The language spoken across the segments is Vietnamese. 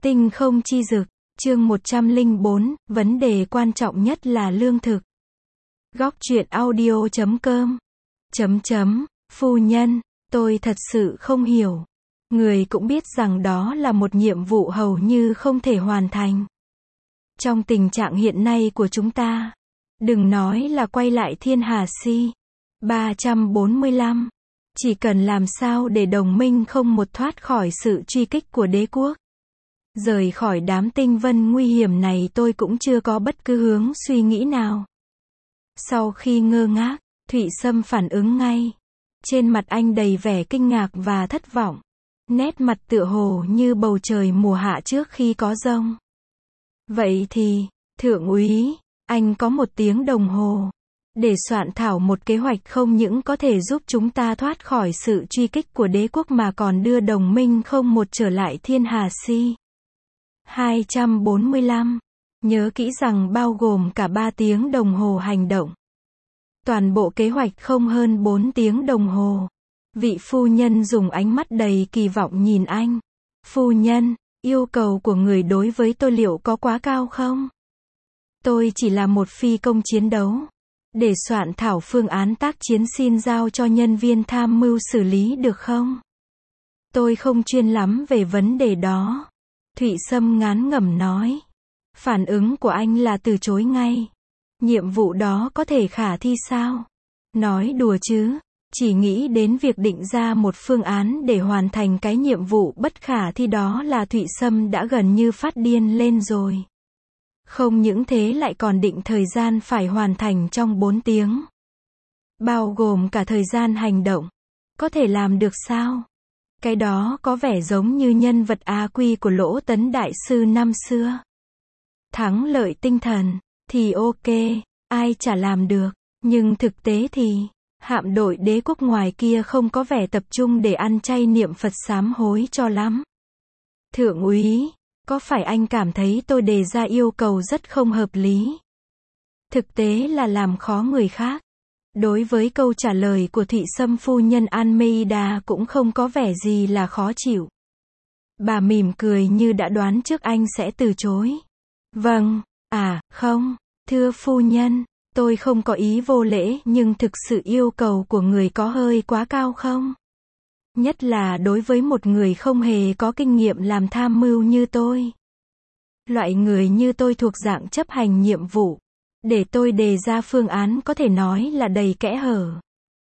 Tinh không chi dực, chương 104, vấn đề quan trọng nhất là lương thực. Góc truyện audio.com. Phu nhân, tôi thật sự không hiểu. Người cũng biết rằng đó là một nhiệm vụ hầu như không thể hoàn thành. Trong tình trạng hiện nay của chúng ta, đừng nói là quay lại thiên hà si. 345. Chỉ cần làm sao để đồng minh không một thoát khỏi sự truy kích của đế quốc. Rời khỏi đám tinh vân nguy hiểm này tôi cũng chưa có bất cứ hướng suy nghĩ nào. Sau khi ngơ ngác, Thụy Sâm phản ứng ngay. Trên mặt anh đầy vẻ kinh ngạc và thất vọng. Nét mặt tựa hồ như bầu trời mùa hạ trước khi có giông. Vậy thì, thượng úy, anh có 1 tiếng đồng hồ để soạn thảo một kế hoạch không những có thể giúp chúng ta thoát khỏi sự truy kích của đế quốc mà còn đưa đồng minh không một trở lại thiên hà si. 245. Nhớ kỹ rằng bao gồm cả 3 tiếng đồng hồ hành động. Toàn bộ kế hoạch không hơn 4 tiếng đồng hồ. Vị phu nhân dùng ánh mắt đầy kỳ vọng nhìn anh. Phu nhân, yêu cầu của người đối với tôi liệu có quá cao không? Tôi chỉ là một phi công chiến đấu. Để soạn thảo phương án tác chiến xin giao cho nhân viên tham mưu xử lý được không? Tôi không chuyên lắm về vấn đề đó. Thụy Sâm ngán ngẩm nói. Phản ứng của anh là từ chối ngay. Nhiệm vụ đó có thể khả thi sao? Nói đùa chứ. Chỉ nghĩ đến việc định ra một phương án để hoàn thành cái nhiệm vụ bất khả thi đó là Thụy Sâm đã gần như phát điên lên rồi. Không những thế lại còn định thời gian phải hoàn thành trong 4 tiếng. Bao gồm cả thời gian hành động. Có thể làm được sao? Cái đó có vẻ giống như nhân vật A Quy của Lỗ Tấn Đại Sư năm xưa. Thắng lợi tinh thần, thì ok, ai chả làm được. Nhưng thực tế thì, hạm đội đế quốc ngoài kia không có vẻ tập trung để ăn chay niệm Phật sám hối cho lắm. Thượng úy, có phải anh cảm thấy tôi đề ra yêu cầu rất không hợp lý? Thực tế là làm khó người khác. Đối với câu trả lời của Thụy Sâm, phu nhân Almeida cũng không có vẻ gì là khó chịu. Bà mỉm cười như đã đoán trước anh sẽ từ chối. Vâng, không, thưa phu nhân, tôi không có ý vô lễ nhưng thực sự yêu cầu của người có hơi quá cao không? Nhất là đối với một người không hề có kinh nghiệm làm tham mưu như tôi. Loại người như tôi thuộc dạng chấp hành nhiệm vụ. Để tôi đề ra phương án có thể nói là đầy kẽ hở.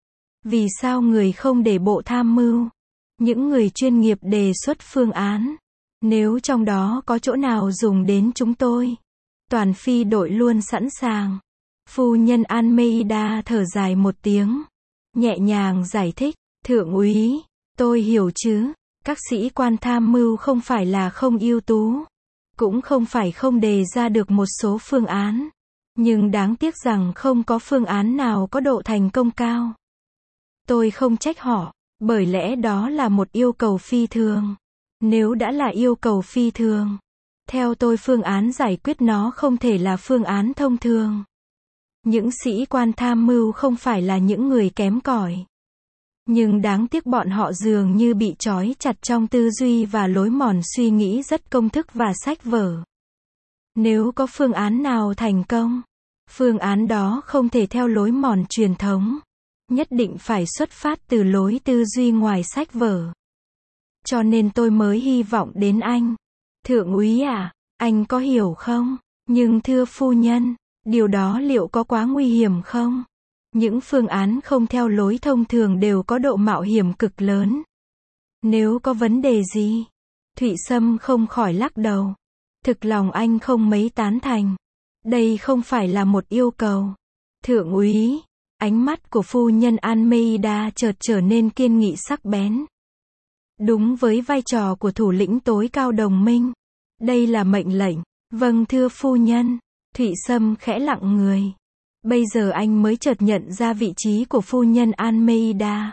Vì sao người không để bộ tham mưu? Những người chuyên nghiệp đề xuất phương án. Nếu trong đó có chỗ nào dùng đến chúng tôi, toàn phi đội luôn sẵn sàng. Phu nhân Almeida thở dài 1 tiếng. Nhẹ nhàng giải thích, thượng úy, tôi hiểu chứ, các sĩ quan tham mưu không phải là không ưu tú. Cũng không phải không đề ra được một số phương án. Nhưng đáng tiếc rằng không có phương án nào có độ thành công cao. Tôi không trách họ, bởi lẽ đó là một yêu cầu phi thường. Nếu đã là yêu cầu phi thường, theo tôi phương án giải quyết nó không thể là phương án thông thường. Những sĩ quan tham mưu không phải là những người kém cỏi. Nhưng đáng tiếc bọn họ dường như bị trói chặt trong tư duy và lối mòn suy nghĩ rất công thức và sách vở. Nếu có phương án nào thành công, phương án đó không thể theo lối mòn truyền thống. Nhất định phải xuất phát từ lối tư duy ngoài sách vở. Cho nên tôi mới hy vọng đến anh. Thượng úy anh có hiểu không? Nhưng thưa phu nhân, điều đó liệu có quá nguy hiểm không? Những phương án không theo lối thông thường đều có độ mạo hiểm cực lớn. Nếu có vấn đề gì? Thụy Sâm không khỏi lắc đầu. Thực lòng anh không mấy tán thành. Đây không phải là một yêu cầu. Thượng úy, ánh mắt của phu nhân Almeida chợt trở nên kiên nghị sắc bén. Đúng với vai trò của thủ lĩnh tối cao đồng minh. Đây là mệnh lệnh. Vâng thưa phu nhân. Thụy Sâm khẽ lặng người. Bây giờ anh mới chợt nhận ra vị trí của phu nhân Almeida.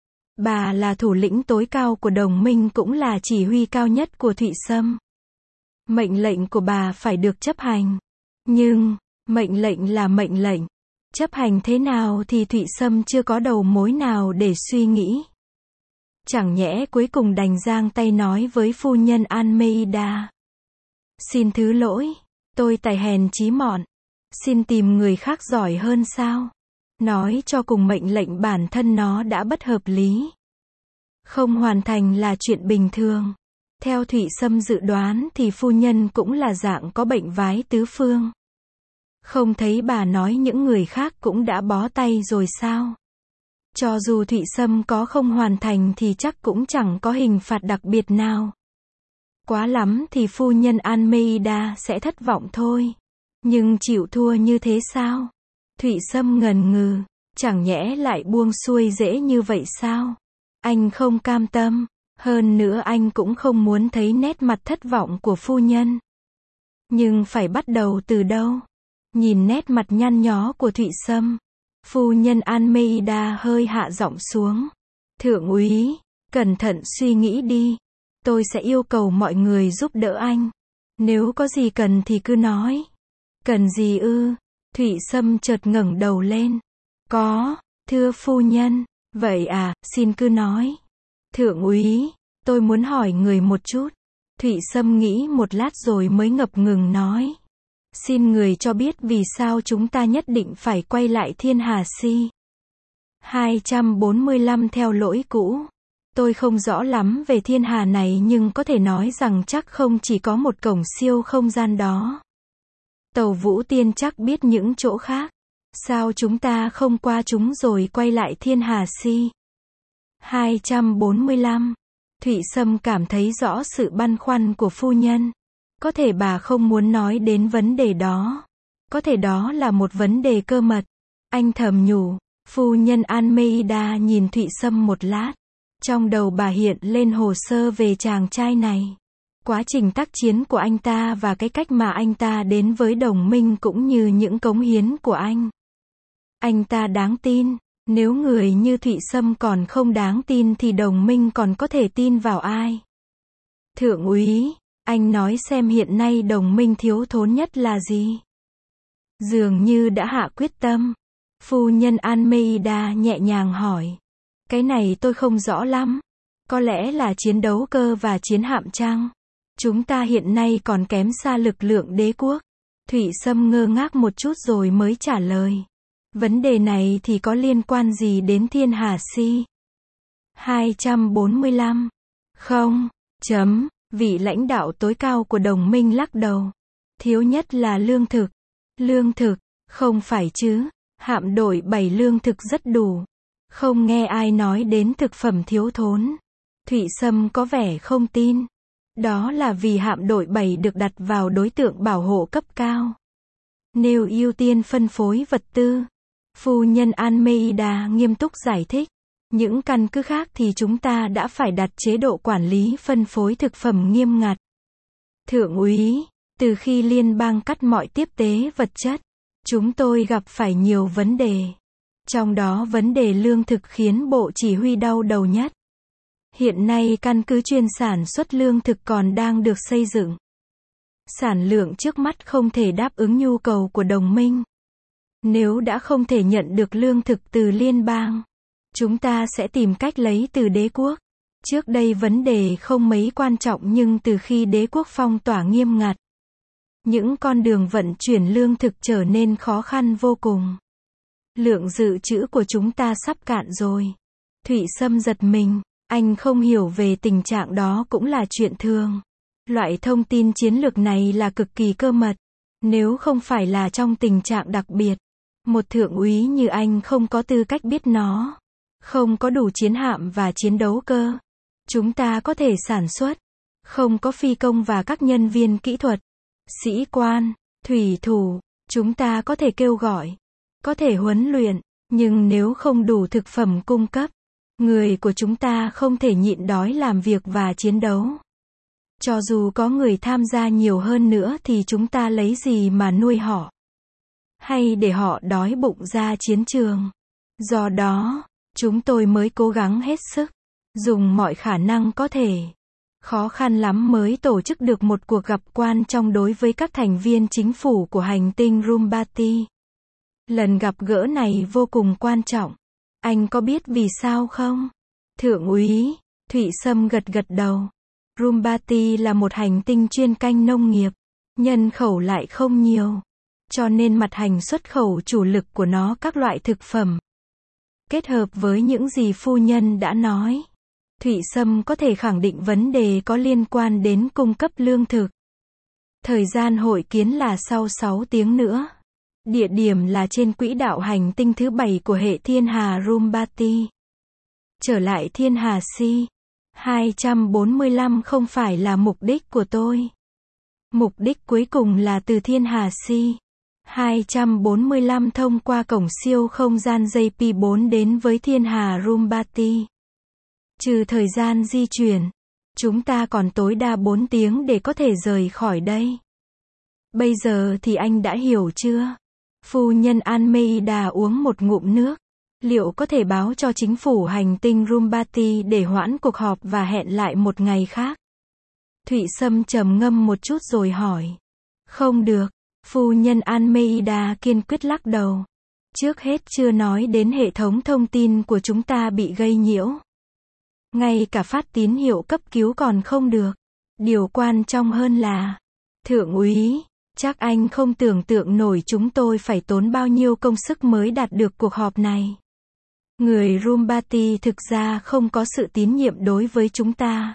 Bà là thủ lĩnh tối cao của đồng minh cũng là chỉ huy cao nhất của Thụy Sâm. Mệnh lệnh của bà phải được chấp hành. Nhưng, mệnh lệnh là mệnh lệnh. Chấp hành thế nào thì Thụy Sâm chưa có đầu mối nào để suy nghĩ. Chẳng nhẽ cuối cùng đành giang tay nói với phu nhân Almeida. Xin thứ lỗi, tôi tài hèn chí mọn. Xin tìm người khác giỏi hơn sao? Nói cho cùng mệnh lệnh bản thân nó đã bất hợp lý. Không hoàn thành là chuyện bình thường. Theo Thụy Sâm dự đoán thì phu nhân cũng là dạng có bệnh vái tứ phương. Không thấy bà nói những người khác cũng đã bó tay rồi sao? Cho dù Thụy Sâm có không hoàn thành thì chắc cũng chẳng có hình phạt đặc biệt nào. Quá lắm thì phu nhân Almeida sẽ thất vọng thôi. Nhưng chịu thua như thế sao? Thụy Sâm ngần ngừ, chẳng nhẽ lại buông xuôi dễ như vậy sao? Anh không cam tâm, hơn nữa anh cũng không muốn thấy nét mặt thất vọng của phu nhân. Nhưng phải bắt đầu từ đâu? Nhìn nét mặt nhăn nhó của Thụy Sâm, phu nhân Almeida hơi hạ giọng xuống. Thượng úy, cẩn thận suy nghĩ đi. Tôi sẽ yêu cầu mọi người giúp đỡ anh. Nếu có gì cần thì cứ nói. Cần gì ư? Thụy Sâm chợt ngẩng đầu lên. Có, thưa phu nhân. Vậy à, xin cứ nói. Thượng úy, tôi muốn hỏi người một chút. Thụy Sâm nghĩ một lát rồi mới ngập ngừng nói. Xin người cho biết vì sao chúng ta nhất định phải quay lại Thiên Hà Si. 245 theo lỗi cũ. Tôi không rõ lắm về thiên hà này nhưng có thể nói rằng chắc không chỉ có một cổng siêu không gian đó. Tàu Vũ Tiên chắc biết những chỗ khác. Sao chúng ta không qua chúng rồi quay lại Thiên Hà Si? 245. Thụy Sâm cảm thấy rõ sự băn khoăn của phu nhân. Có thể bà không muốn nói đến vấn đề đó. Có thể đó là một vấn đề cơ mật. Anh thầm nhủ. Phu nhân Almeida nhìn Thụy Sâm một lát. Trong đầu bà hiện lên hồ sơ về chàng trai này. Quá trình tác chiến của anh ta và cái cách mà anh ta đến với đồng minh cũng như những cống hiến của anh. Anh ta đáng tin. Nếu người như Thụy Sâm còn không đáng tin thì đồng minh còn có thể tin vào ai? Thượng úy, anh nói xem hiện nay đồng minh thiếu thốn nhất là gì? Dường như đã hạ quyết tâm. Phu nhân Almeida nhẹ nhàng hỏi. Cái này tôi không rõ lắm. Có lẽ là chiến đấu cơ và chiến hạm chăng? Chúng ta hiện nay còn kém xa lực lượng đế quốc. Thụy Sâm ngơ ngác một chút rồi mới trả lời. Vấn đề này thì có liên quan gì đến Thiên Hà Si? 245. Không. Vị lãnh đạo tối cao của đồng minh lắc đầu. Thiếu nhất là lương thực. Lương thực? Không phải chứ. Hạm đội 7 lương thực rất đủ. Không nghe ai nói đến thực phẩm thiếu thốn. Thụy Sâm có vẻ không tin. Đó là vì hạm đội 7 được đặt vào đối tượng bảo hộ cấp cao. Nêu ưu tiên phân phối vật tư. Phu nhân Almeida nghiêm túc giải thích. Những căn cứ khác thì chúng ta đã phải đặt chế độ quản lý phân phối thực phẩm nghiêm ngặt. Thượng úy, từ khi liên bang cắt mọi tiếp tế vật chất, chúng tôi gặp phải nhiều vấn đề. Trong đó vấn đề lương thực khiến Bộ Chỉ huy đau đầu nhất. Hiện nay căn cứ chuyên sản xuất lương thực còn đang được xây dựng. Sản lượng trước mắt không thể đáp ứng nhu cầu của đồng minh. Nếu đã không thể nhận được lương thực từ liên bang, chúng ta sẽ tìm cách lấy từ đế quốc. Trước đây vấn đề không mấy quan trọng nhưng từ khi đế quốc phong tỏa nghiêm ngặt, những con đường vận chuyển lương thực trở nên khó khăn vô cùng. Lượng dự trữ của chúng ta sắp cạn rồi. Thụy Sâm giật mình, anh không hiểu về tình trạng đó cũng là chuyện thường. Loại thông tin chiến lược này là cực kỳ cơ mật. Nếu không phải là trong tình trạng đặc biệt, một thượng úy như anh không có tư cách biết nó. Không có đủ chiến hạm và chiến đấu cơ. Chúng ta có thể sản xuất. Không có phi công và các nhân viên kỹ thuật, sĩ quan, thủy thủ. Chúng ta có thể kêu gọi, có thể huấn luyện, nhưng nếu không đủ thực phẩm cung cấp, người của chúng ta không thể nhịn đói làm việc và chiến đấu. Cho dù có người tham gia nhiều hơn nữa thì chúng ta lấy gì mà nuôi họ? Hay để họ đói bụng ra chiến trường? Do đó, chúng tôi mới cố gắng hết sức, dùng mọi khả năng có thể. Khó khăn lắm mới tổ chức được một cuộc gặp quan trọng đối với các thành viên chính phủ của hành tinh Rumbati. Lần gặp gỡ này vô cùng quan trọng. Anh có biết vì sao không? Thượng úy, Thụy Sâm gật gật đầu. Rumbati là một hành tinh chuyên canh nông nghiệp. Nhân khẩu lại không nhiều. Cho nên mặt hàng xuất khẩu chủ lực của nó các loại thực phẩm. Kết hợp với những gì phu nhân đã nói, Thụy Sâm có thể khẳng định vấn đề có liên quan đến cung cấp lương thực. Thời gian hội kiến là sau 6 tiếng nữa. Địa điểm là trên quỹ đạo hành tinh thứ 7 của hệ thiên hà Rumbati. Trở lại thiên hà Si 245 không phải là mục đích của tôi. Mục đích cuối cùng là từ thiên hà Si 245 thông qua cổng siêu không gian JP4 đến với thiên hà Rumbati. Trừ thời gian di chuyển, chúng ta còn tối đa 4 tiếng để có thể rời khỏi đây. Bây giờ thì anh đã hiểu chưa? Phu nhân Almeida uống một ngụm nước. Liệu có thể báo cho chính phủ hành tinh Rumbati để hoãn cuộc họp và hẹn lại một ngày khác? Thụy Sâm trầm ngâm một chút rồi hỏi. Không được. Phu nhân Almeida kiên quyết lắc đầu. Trước hết chưa nói đến hệ thống thông tin của chúng ta bị gây nhiễu. Ngay cả phát tín hiệu cấp cứu còn không được. Điều quan trọng hơn là, Thượng úy, chắc anh không tưởng tượng nổi chúng tôi phải tốn bao nhiêu công sức mới đạt được cuộc họp này. Người Rumbati thực ra không có sự tín nhiệm đối với chúng ta.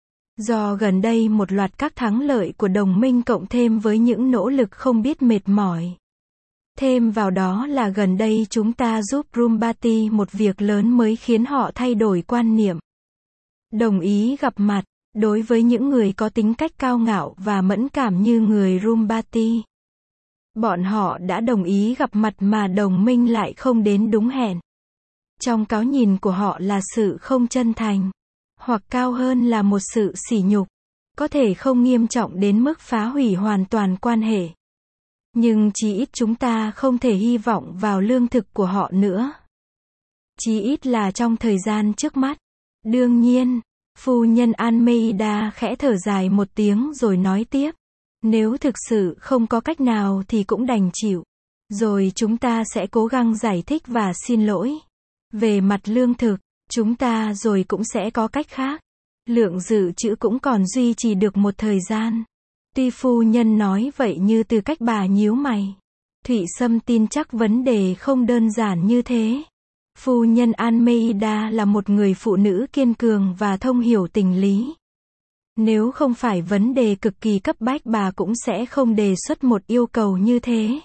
Do gần đây một loạt các thắng lợi của đồng minh cộng thêm với những nỗ lực không biết mệt mỏi. Thêm vào đó là gần đây chúng ta giúp Rumbati một việc lớn mới khiến họ thay đổi quan niệm. Đồng ý gặp mặt, đối với những người có tính cách cao ngạo và mẫn cảm như người Rumbati. Bọn họ đã đồng ý gặp mặt mà đồng minh lại không đến đúng hẹn. Trong cái nhìn của họ là sự không chân thành. Hoặc cao hơn là một sự sỉ nhục. Có thể không nghiêm trọng đến mức phá hủy hoàn toàn quan hệ. Nhưng chí ít chúng ta không thể hy vọng vào lương thực của họ nữa. Chí ít là trong thời gian trước mắt. Đương nhiên, phu nhân Almeida khẽ thở dài một tiếng rồi nói tiếp. Nếu thực sự không có cách nào thì cũng đành chịu. Rồi chúng ta sẽ cố gắng giải thích và xin lỗi. Về mặt lương thực, chúng ta rồi cũng sẽ có cách khác. Lượng dự trữ cũng còn duy trì được một thời gian. Tuy phu nhân nói vậy như từ cách bà nhíu mày. Thụy Sâm tin chắc vấn đề không đơn giản như thế. Phu nhân Almeida là một người phụ nữ kiên cường và thông hiểu tình lý. Nếu không phải vấn đề cực kỳ cấp bách bà cũng sẽ không đề xuất một yêu cầu như thế.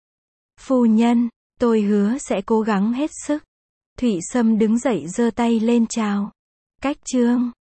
Phu nhân, tôi hứa sẽ cố gắng hết sức. Thụy Sâm đứng dậy giơ tay lên chào. Cách chương